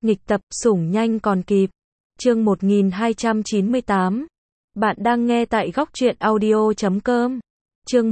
Nghịch tập, sủng nhanh còn kịp. Chương 1298. Bạn đang nghe tại góc truyện audio.com. Chương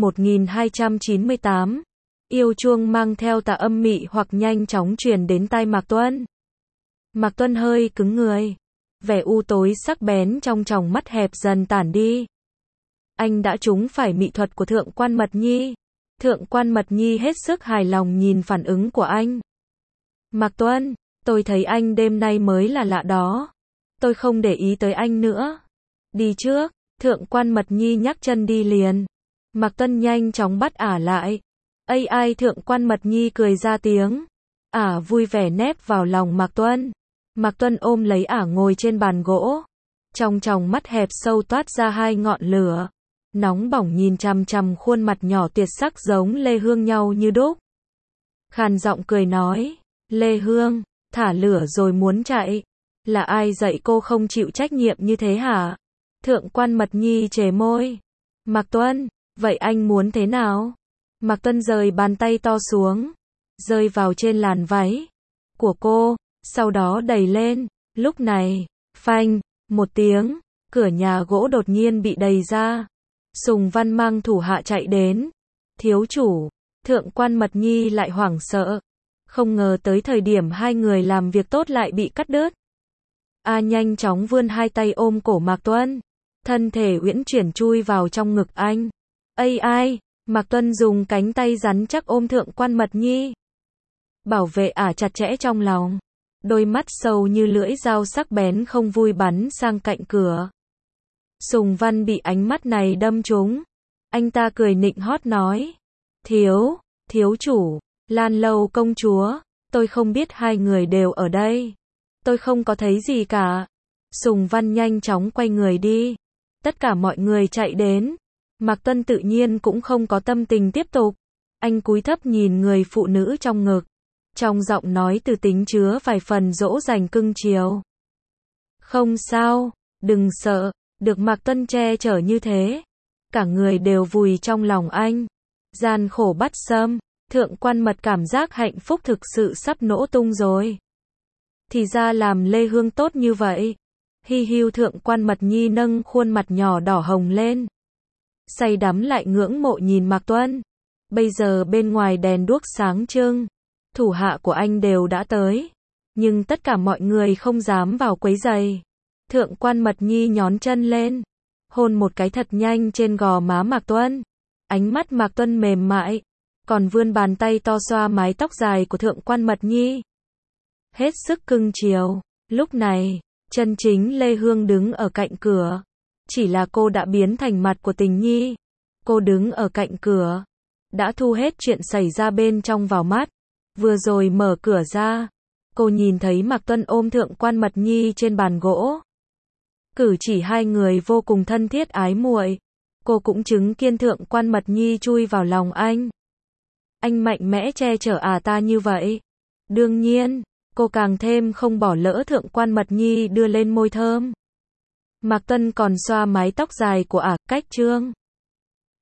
1298. Yêu chuông mang theo tà âm mị hoặc nhanh chóng truyền đến tai Mạc Tuân. Mạc Tuân hơi cứng người. Vẻ u tối sắc bén trong tròng mắt hẹp dần tản đi. Anh đã trúng phải mị thuật của Thượng quan Mật Nhi. Thượng quan Mật Nhi hết sức hài lòng nhìn phản ứng của anh. Mạc Tuân, tôi thấy anh đêm nay mới là lạ đó. Tôi không để ý tới anh nữa. Đi trước, Thượng quan Mật Nhi nhắc chân đi liền. Mạc Tuân nhanh chóng bắt ả lại. Ai Thượng quan Mật Nhi cười ra tiếng. Ả vui vẻ nép vào lòng Mạc Tuân. Mạc Tuân ôm lấy ả ngồi trên bàn gỗ. Trong tròng mắt hẹp sâu toát ra hai ngọn lửa. Nóng bỏng nhìn chằm chằm khuôn mặt nhỏ tuyệt sắc giống Lê Hương nhau như đúc. Khàn giọng cười nói. Lê Hương, thả lửa rồi muốn chạy. Là ai dạy cô không chịu trách nhiệm như thế hả? Thượng quan Mật Nhi trề môi. Mạc Tuân, vậy anh muốn thế nào? Mạc Tuân rời bàn tay to xuống. Rơi vào trên làn váy của cô. Sau đó đẩy lên. Lúc này, phanh, một tiếng, cửa nhà gỗ đột nhiên bị đẩy ra. Sùng Văn mang thủ hạ chạy đến. Thiếu chủ, Thượng quan Mật Nhi lại hoảng sợ. Không ngờ tới thời điểm hai người làm việc tốt lại bị cắt đứt. Nhanh chóng vươn hai tay ôm cổ Mạc Tuân. Thân thể uyển chuyển chui vào trong ngực anh. Mạc Tuân dùng cánh tay rắn chắc ôm Thượng quan Mật Nhi. Bảo vệ ả chặt chẽ trong lòng. Đôi mắt sâu như lưỡi dao sắc bén không vui bắn sang cạnh cửa. Sùng Văn bị ánh mắt này đâm trúng. Anh ta cười nịnh hót nói. Thiếu chủ, Lan Lâu công chúa, tôi không biết hai người đều ở đây. Tôi không có thấy gì cả. Sùng Văn nhanh chóng quay người đi. Tất cả mọi người chạy đến. Mạc Tuân tự nhiên cũng không có tâm tình tiếp tục. Anh cúi thấp nhìn người phụ nữ trong ngực. Trong giọng nói từ tính chứa vài phần dỗ dành cưng chiều. Không sao, đừng sợ, được Mạc Tuân che chở như thế. Cả người đều vùi trong lòng anh. Gian khổ bắt sâm, Thượng quan Mật cảm giác hạnh phúc thực sự sắp nổ tung rồi. Thì ra làm Lê Hương tốt như vậy. Hiu Thượng quan Mật Nhi nâng khuôn mặt nhỏ đỏ hồng lên. Say đắm lại ngưỡng mộ nhìn Mạc Tuân. Bây giờ bên ngoài đèn đuốc sáng trưng. Thủ hạ của anh đều đã tới. Nhưng tất cả mọi người không dám vào quấy rầy. Thượng quan Mật Nhi nhón chân lên. Hôn một cái thật nhanh trên gò má Mạc Tuân. Ánh mắt Mạc Tuân mềm mại. Còn vươn bàn tay to xoa mái tóc dài của Thượng quan Mật Nhi. Hết sức cưng chiều. Lúc này, chân chính Lê Hương đứng ở cạnh cửa. Chỉ là cô đã biến thành mặt của tình nhi. Cô đứng ở cạnh cửa. Đã thu hết chuyện xảy ra bên trong vào mắt. Vừa rồi mở cửa ra. Cô nhìn thấy Mạc Tuân ôm Thượng quan Mật Nhi trên bàn gỗ. Cử chỉ hai người vô cùng thân thiết ái muội. Cô cũng chứng kiến Thượng quan Mật Nhi chui vào lòng anh. Anh mạnh mẽ che chở ta như vậy. Đương nhiên, cô càng thêm không bỏ lỡ Thượng quan Mật Nhi đưa lên môi thơm. Mạc Tuân còn xoa mái tóc dài của cách trương.